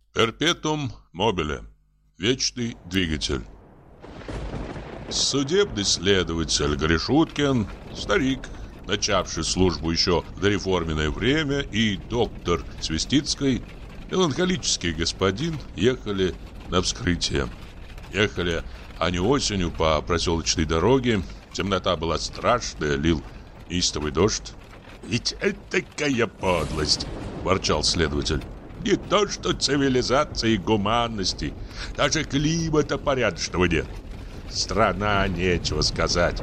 Перпетум мобиле. Вечный двигатель. Судебный следователь Гришуткин, старик, начавший службу еще в дореформенное время, и доктор Свистицкий, меланхолический господин, ехали на вскрытие. Ехали они осенью по проселочной дороге. Темнота была страшная, лил неистовый дождь. «Ведь это такая подлость!» – ворчал следователь. «Не то что цивилизации и гуманности, даже климата порядочного нет. Страна, нечего сказать.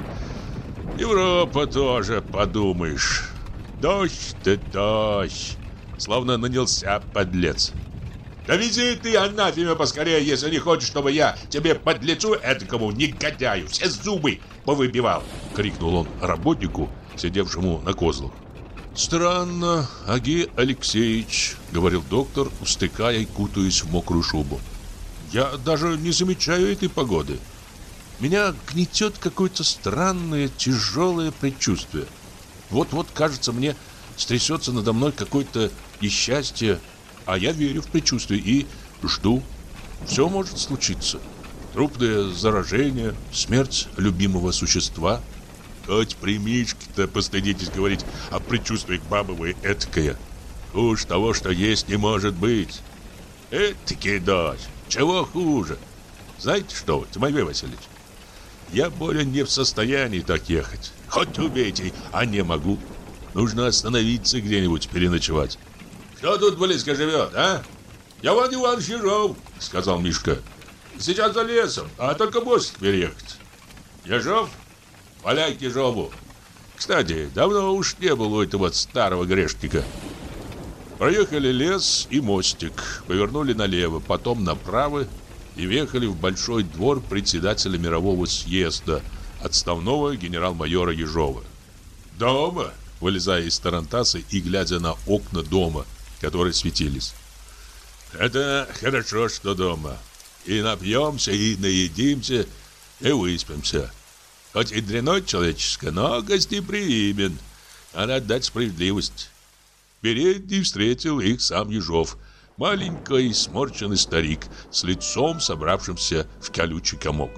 Европа тоже, подумаешь. Дождь да дождь. Словно нанялся подлец. Да вези ты, анафеме, поскорее, если не хочешь, чтобы я тебе подлецу этакому негодяю все зубы повыбивал!» — крикнул он работнику, сидевшему на козлах. «Странно, Аги Алексеевич», — говорил доктор, устыкая и кутаясь в мокрую шубу. «Я даже не замечаю этой погоды. Меня гнетет какое-то странное, тяжелое предчувствие. Вот-вот, кажется, мне стрясется надо мной какое-то несчастье, а я верю в предчувствие и жду. Все может случиться. Трупное заражение, смерть любимого существа. Хоть при Мишке-то постыдитесь говорить о предчувствиях, баба вы этакая. Уж того, что есть, не может быть. Этакий дождь. Чего хуже? Знаете что, Тимофей Васильевич? Я более не в состоянии так ехать. Хоть убейте, а не могу. Нужно остановиться где-нибудь переночевать. «Кто тут близко живет, а?» «Я Иван Иванович Ежов», — сказал Мишка. «Сейчас за лесом, а только мостик переехать». «Ежов? Валяй к Ежову. Кстати, давно уж не было у этого старого грешника». Проехали лес и мостик, повернули налево, потом направо и въехали в большой двор председателя мирового съезда, отставного генерал-майора Ежова. «Дома?» — вылезая из тарантаса и глядя на окна дома, которые светились. «Это хорошо, что дома. И напьемся, и наедимся, и выспимся. Хоть и дрянной человеческое, но гостеприимен. Надо отдать справедливость». Передний встретил их сам Ежов, маленький сморщенный старик с лицом, собравшимся в колючий комок.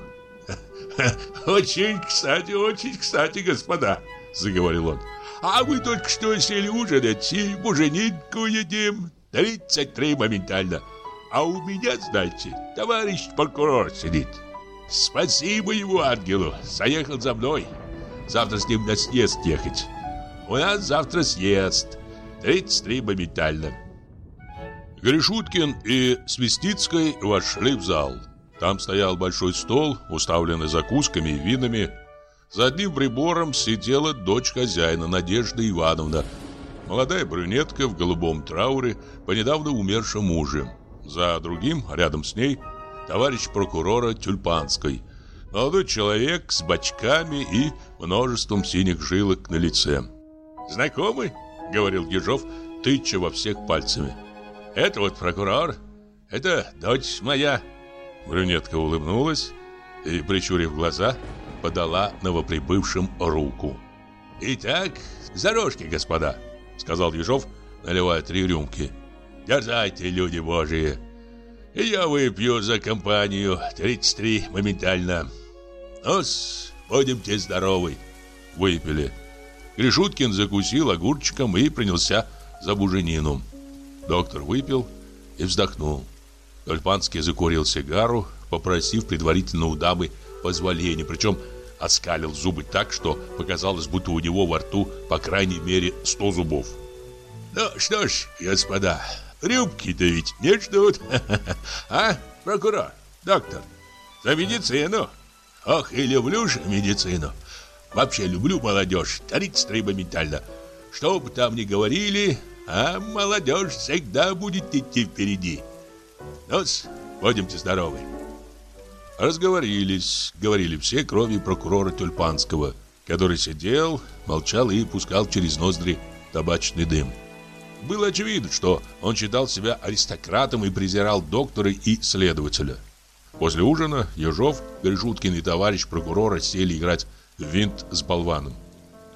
«Очень кстати, господа», — заговорил он. «А мы только что сели ужинать и буженинку едим. 33 моментально. А у меня, знаете, товарищ прокурор сидит. Спасибо его ангелу, заехал за мной. Завтра с ним на съезд ехать. У нас завтра съезд. 33 моментально». Гришуткин и Свистицкий вошли в зал. Там стоял большой стол, уставленный закусками и винами. За одним прибором сидела дочь хозяина, Надежда Ивановна, молодая брюнетка в голубом трауре по недавно умершему мужу. За другим, рядом с ней, товарищ прокурора Тюльпанской, молодой человек с бочками и множеством синих жилок на лице. «Знакомый?» — говорил Ежов, тыча во всех пальцами. «Это вот прокурор, это дочь моя». Брюнетка улыбнулась и, прищурив глаза, подала новоприбывшим руку. «Итак, за рожки, господа», — сказал Ежов, наливая 3 рюмки. «Дерзайте, люди божьи. И я выпью за компанию 33 моментально. Ну-с, будемте здоровы». Выпили. Гришуткин закусил огурчиком и принялся за буженину. Доктор выпил и вздохнул. Тюльпанский закурил сигару, попросив предварительно у дамы позволения, причем оскалил зубы так, что показалось, будто у него во рту по крайней мере 100 зубов. «Ну что ж, господа, рюмки-то ведь не ждут. А, прокурор, доктор, за медицину. Ох, и люблю же медицину. Вообще люблю молодежь, 33 моментально. Что бы там ни говорили, а молодежь всегда будет идти впереди. Ну-с, будемте здоровы». Разговорились, говорили все, кроме прокурора Тюльпанского, который сидел, молчал и пускал через ноздри табачный дым. Было очевидно, что он считал себя аристократом и презирал доктора и следователя. После ужина Ежов, Гришуткин и товарищ прокурора сели играть в винт с болваном.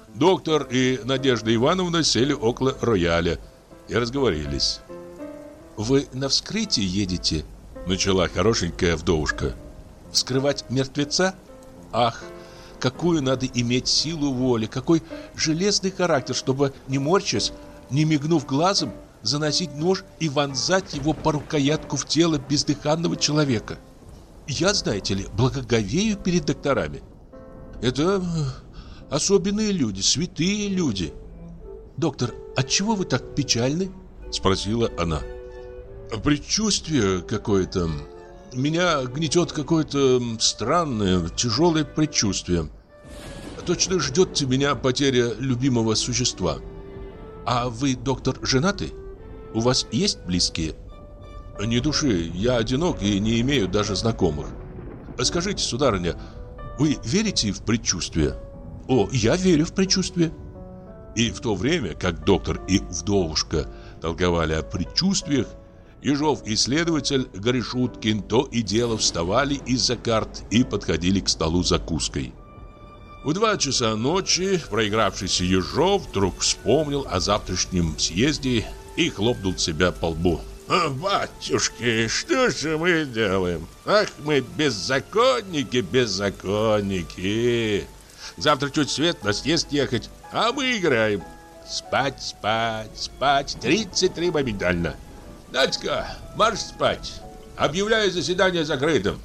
Доктор и Надежда Ивановна сели около рояля и разговорились. «Вы на вскрытие едете?» — начала хорошенькая вдовушка. «Вскрывать мертвеца? Ах, какую надо иметь силу воли, какой железный характер, чтобы, не морщась, не мигнув глазом, заносить нож и вонзать его по рукоятку в тело бездыханного человека. Я, знаете ли, благоговею перед докторами. Это особенные люди, святые люди. Доктор, отчего вы так печальны?» — спросила она. «Предчувствие какое-то. Меня гнетет какое-то странное, тяжелое предчувствие. Точно ждет меня потеря любимого существа. А вы, доктор, женаты? У вас есть близкие?» «Ни души, я одинок и не имею даже знакомых. Скажите, сударыня, вы верите в предчувствие?» «О, я верю в предчувствие». И в то время, как доктор и вдовушка толковали о предчувствиях, Ежов и следователь Горешуткин то и дело вставали из-за карт и подходили к столу с закуской. В 2 часа ночи проигравшийся Ежов вдруг вспомнил о завтрашнем съезде и хлопнул себя по лбу. «Батюшки, что же мы делаем? Ах, мы беззаконники, беззаконники! Завтра чуть свет на съезд ехать, а мы играем. Спать, спать, спать, 33 моментально. Надька, марш спать. Объявляю заседание закрытым».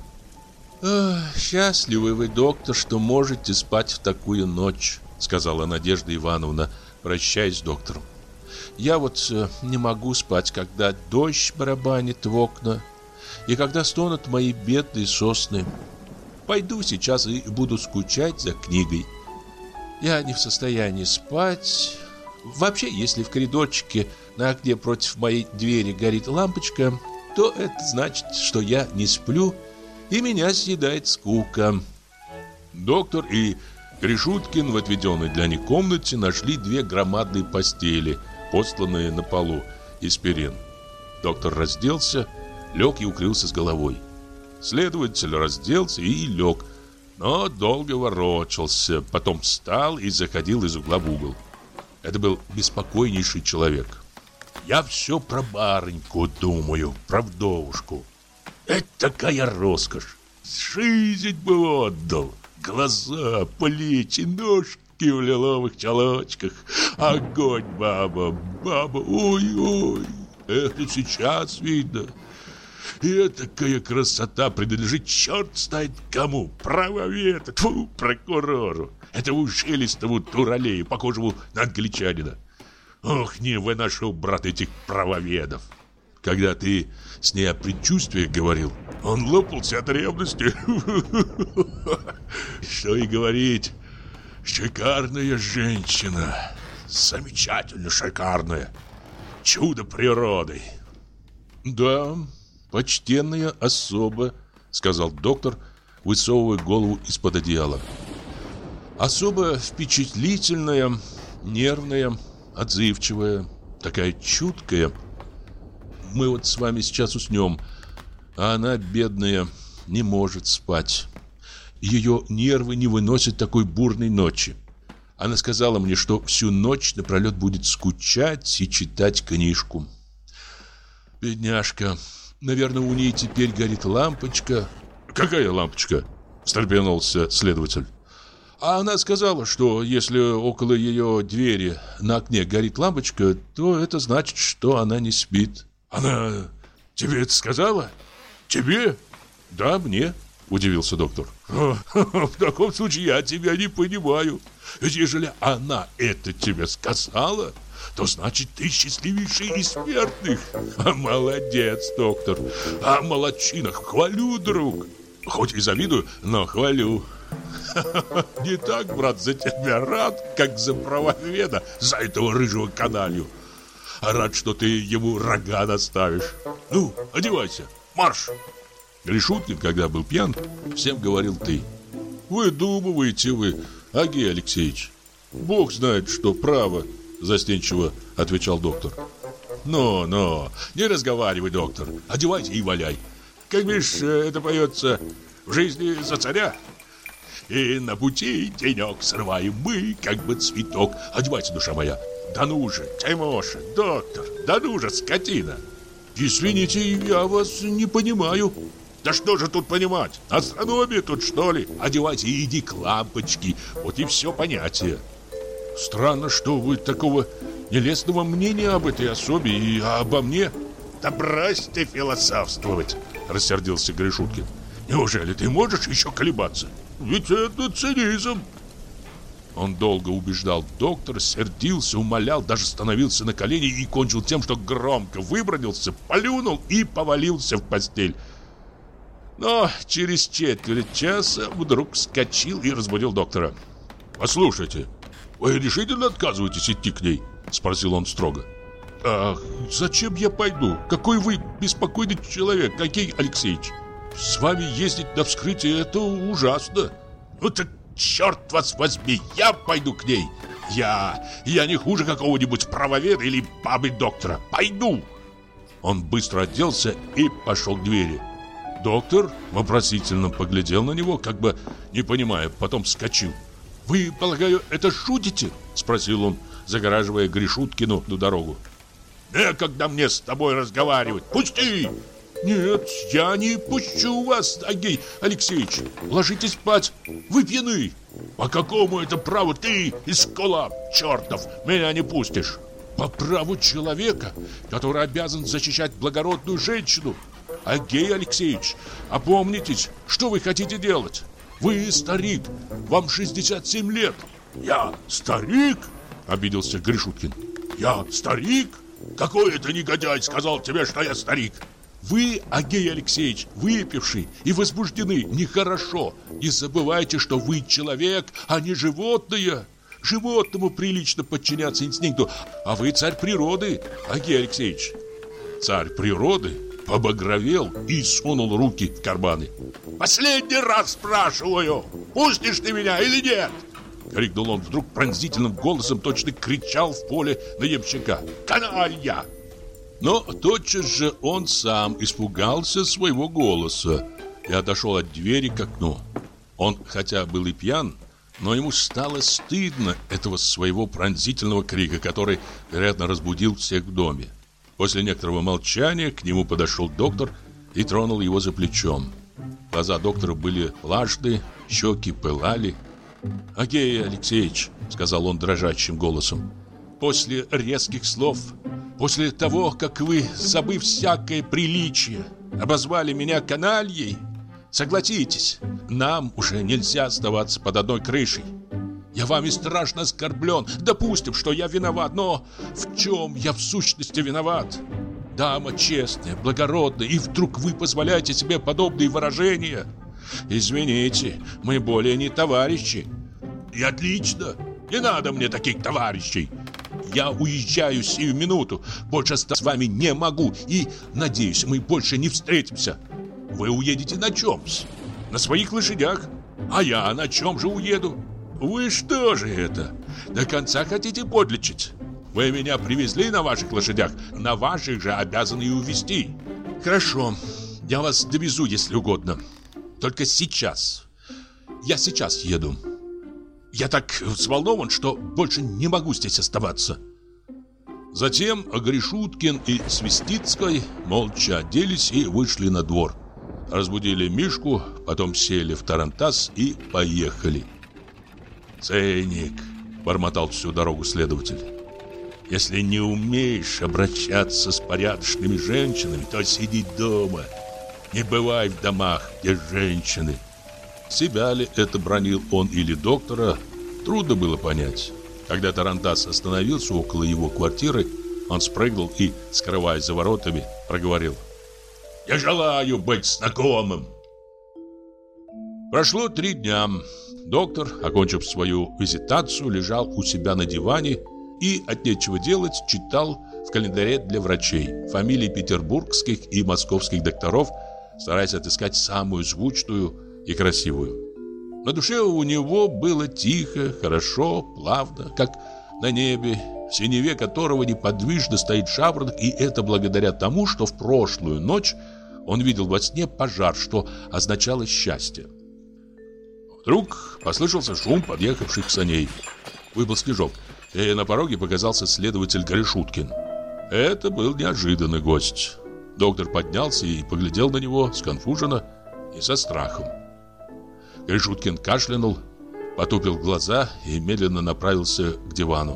«Счастливы вы, доктор, что можете спать в такую ночь», — сказала Надежда Ивановна, прощаясь с доктором. «Я вот не могу спать, когда дождь барабанит в окна и когда стонут мои бедные сосны. Пойду сейчас и буду скучать за книгой. Я не в состоянии спать. Вообще, если в коридорчике на окне против моей двери горит лампочка, то это значит, что я не сплю, и меня съедает скука». Доктор и Решуткин в отведенной для них комнате нашли 2 громадные постели, постланные на полу из перин. Доктор разделся, лег и укрылся с головой. Следователь разделся и лег, но долго ворочался, потом встал и заходил из угла в угол. Это был беспокойнейший человек. «Я все про барыньку думаю, про вдовушку. Это такая роскошь! Жизнь бы отдал! Глаза, плечи, ножки в лиловых чулочках. Огонь, баба, баба, ой-ой! Это сейчас видно. И такая красота принадлежит черт знает кому. Правоведу, тьфу, прокурору. Этому жилистому туралею, похожему на англичанина. Ох, не выношу, брат, этих правоведов. Когда ты с ней о предчувствиях говорил, он лопался от ревности. Что и говорить, шикарная женщина. Замечательно шикарная. Чудо природы. «Да, почтенная особа», — сказал доктор, высовывая голову из-под одеяла. «Особо впечатлительная, нервная, отзывчивая, такая чуткая. Мы вот с вами сейчас уснем, а она, бедная, не может спать. Ее нервы не выносят такой бурной ночи. Она сказала мне, что всю ночь напролет будет скучать и читать книжку. Бедняжка, наверное, у ней теперь горит лампочка». «Какая лампочка?» – встрепенулся следователь. А она сказала, что если около ее двери на окне горит лампочка, то это значит, что она не спит. «Она тебе это сказала? Тебе?» «Да, мне», — удивился доктор. «В таком случае я тебя не понимаю. Ведь ежели она это тебе сказала, то значит ты счастливейший из смертных. Молодец, доктор. Молодчина, хвалю, друг. Хоть и завидую, но хвалю. Не так, брат, за тебя рад, как за правоведа, за этого рыжего каналью. Рад, что ты ему рога наставишь. Ну, одевайся, марш!» Решуткин, когда был пьян, всем говорил «ты». «Выдумываете вы, Агей Алексеевич». «Бог знает, что право», — застенчиво отвечал доктор. «Но, не разговаривай, доктор, одевайся и валяй. Как видишь, это поется в жизни за царя. И на пути денек срываем мы, как бы цветок. Одевайся, душа моя. Да ну же, Тимоша, доктор, да ну же, скотина!» Извините, я вас не понимаю. Да что же тут понимать? Астрономия тут, что ли? Одевайся и иди к лампочке. Вот и все понятие. Странно, что вы такого нелестного мнения об этой особе и обо мне. Да брось ты философствовать, рассердился Гришуткин. Неужели ты можешь еще колебаться? Ведь это цинизм. Он долго убеждал доктора, сердился, умолял, даже становился на колени и кончил тем, что громко выбранился, плюнул и повалился в постель. Но через четверть часа вдруг вскочил и разбудил доктора. «Послушайте, вы решительно отказываетесь идти к ней?» — спросил он строго. «Ах, зачем я пойду? Какой вы беспокойный человек, Агей Алексеевич! С вами ездить на вскрытие — это ужасно!» «Ну так черт вас возьми, я пойду к ней! Я не хуже какого-нибудь правоведа или бабы-доктора! Пойду!» Он быстро оделся и пошел к двери. Доктор вопросительно поглядел на него, как бы не понимая, потом вскочил. «Вы, полагаю, это шутите?» — спросил он, загораживая Гришуткину дорогу. «Некогда мне с тобой разговаривать! Пусти!» «Нет, я не пущу вас, Агей Алексеевич! Ложитесь спать! Вы пьяны! По какому это праву ты, эскулап чертов, меня не пустишь? По праву человека, который обязан защищать благородную женщину! Агей Алексеевич, опомнитесь, что вы хотите делать? Вы старик, вам 67 лет!» «Я старик?» — обиделся Гришуткин. «Я старик? Какой это негодяй сказал тебе, что я старик?» «Вы, Агей Алексеевич, выпивший и возбуждены, нехорошо. Не забывайте, что вы человек, а не животное. Животному прилично подчиняться инстинкту, а вы царь природы, Агей Алексеевич». Царь природы побагровел и сунул руки в карманы. «Последний раз спрашиваю, пустишь ты меня или нет?» — крикнул он вдруг пронзительным голосом, точно кричал в поле на ямщика. «Каналья!» Но тотчас же он сам испугался своего голоса и отошел от двери к окну. Он, хотя был и пьян, но ему стало стыдно этого своего пронзительного крика, который, вероятно, разбудил всех в доме. После некоторого молчания к нему подошел доктор и тронул его за плечом. Глаза доктора были влажные, щеки пылали. «Агей Алексеевич», — сказал он дрожащим голосом, — «после резких слов, после того, как вы, забыв всякое приличие, обозвали меня канальей, согласитесь, нам уже нельзя оставаться под одной крышей. Я вами страшно оскорблен. Допустим, что я виноват, но в чем я в сущности виноват? Дама честная, благородная, и вдруг вы позволяете себе подобные выражения? Извините, мы более не товарищи». «И отлично, не надо мне таких товарищей. Я уезжаю сию минуту, больше с вами не могу, и, надеюсь, мы больше не встретимся». «Вы уедете на чем-с? На своих лошадях? А я на чем же уеду? Вы что же это, до конца хотите подлечить? Вы меня привезли на ваших лошадях, на ваших же обязаны и увезти. Хорошо, я вас довезу, если угодно. Только сейчас. Я сейчас еду. Я так взволнован, что больше не могу здесь оставаться». Затем Гришуткин и Свистицкой молча оделись и вышли на двор. Разбудили Мишку, потом сели в тарантас и поехали. «Циник», — бормотал всю дорогу следователь, — «если не умеешь обращаться с порядочными женщинами, то сиди дома. Не бывай в домах, где женщины». Себя ли это бранил он или доктора, трудно было понять. Когда тарантас остановился около его квартиры, он спрыгнул и, скрываясь за воротами, проговорил: «Я желаю быть знакомым». Прошло 3 дня. Доктор, окончив свою визитацию, лежал у себя на диване и, от нечего делать, читал в календаре для врачей фамилии петербургских и московских докторов, стараясь отыскать самую звучную и красивую. На душе у него было тихо, хорошо, плавно, как на небе, в синеве которого неподвижно стоит жаворонок, и это благодаря тому, что в прошлую ночь он видел во сне пожар, что означало счастье. Вдруг послышался шум подъехавших саней. Выпал снежок, и на пороге показался следователь Гришуткин. Это был неожиданный гость. Доктор поднялся и поглядел на него сконфуженно и со страхом. Гришуткин кашлянул, потупил глаза и медленно направился к дивану.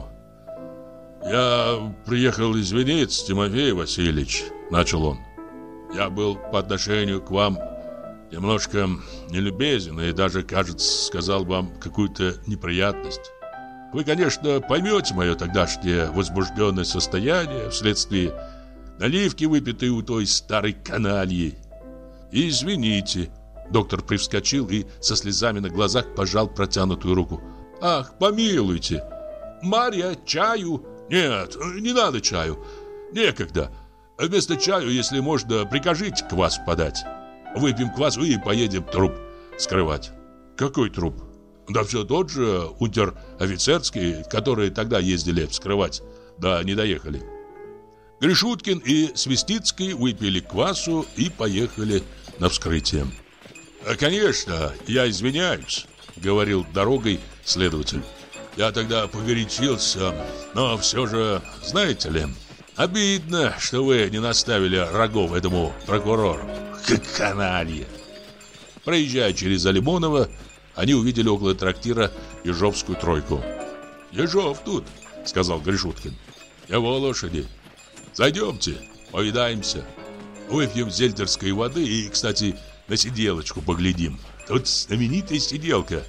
«Я приехал извиниться, Тимофей Васильевич», — начал он. «Я был по отношению к вам немножко нелюбезен и даже, кажется, сказал вам какую-то неприятность. Вы, конечно, поймете мое тогдашнее возбужденное состояние вследствие наливки, выпитой у той старой канальи. И извините». Доктор привскочил и со слезами на глазах пожал протянутую руку. «Ах, помилуйте! Марья, чаю!» «Нет, не надо чаю. Некогда. Вместо чаю, если можно, прикажите квас подать. Выпьем квасу и поедем труп скрывать». «Какой труп?» «Да все тот же унтер-офицерский, которые тогда ездили вскрывать, да не доехали». Гришуткин и Свистицкий выпили квасу и поехали на вскрытие. «Конечно, я извиняюсь», — говорил дорогой следователь. «Я тогда погорячился, но все же, знаете ли, обидно, что вы не наставили рогов этому прокурору. Каналья!» Проезжая через Алимоново, они увидели около трактира ежовскую тройку. «Ежов тут», — сказал Гришуткин. «Его лошади. Зайдемте, повидаемся. Выпьем зельтерской воды и, кстати, на сиделочку поглядим. Тут знаменитая сиделка.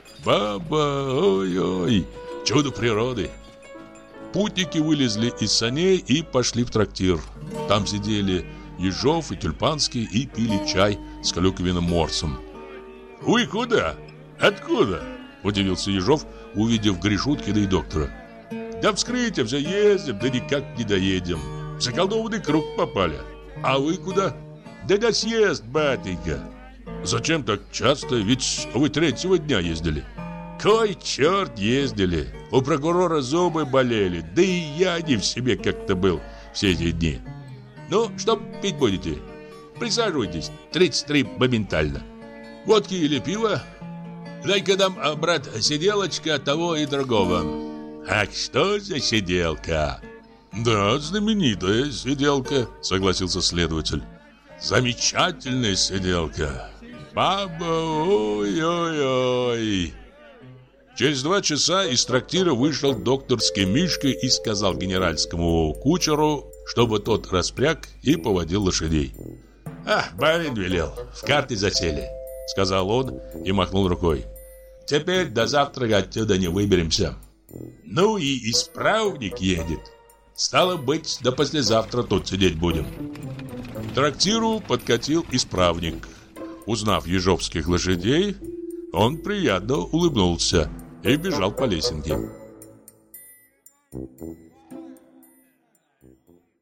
Баба, ой-ой, чудо природы». Путники вылезли из саней и пошли в трактир. Там сидели Ежов и Тюльпанский и пили чай с клюквенным морсом. «Вы куда? Откуда?» – удивился Ежов, увидев Гришуткина и доктора. «Да вскрытие все ездим, да никак не доедем. В заколдованный круг попали. А вы куда?» «Да на съезд, батенька». «Зачем так часто? Ведь вы 3-го дня ездили». «Кой черт ездили. У прокурора зубы болели, да и я не в себе как-то был все эти дни. Ну, что пить будете? Присаживайтесь, 33 моментально. Водки или пиво? Дай-ка нам, брат, сиделочка того и другого». «Ах, что за сиделка?» «Да, знаменитая сиделка», согласился следователь. «Замечательная сиделка. Баба, ой-ой-ой». Через 2 часа из трактира вышел докторский Мишка и сказал генеральскому кучеру, чтобы тот распряг и поводил лошадей. «Барин велел, в карты засели», — сказал он и махнул рукой. «Теперь до завтра отсюда не выберемся». «Ну и исправник едет. Стало быть, до послезавтра тут сидеть будем». К трактиру подкатил исправник. Узнав ежовских лошадей, он приятно улыбнулся и бежал по лесенке.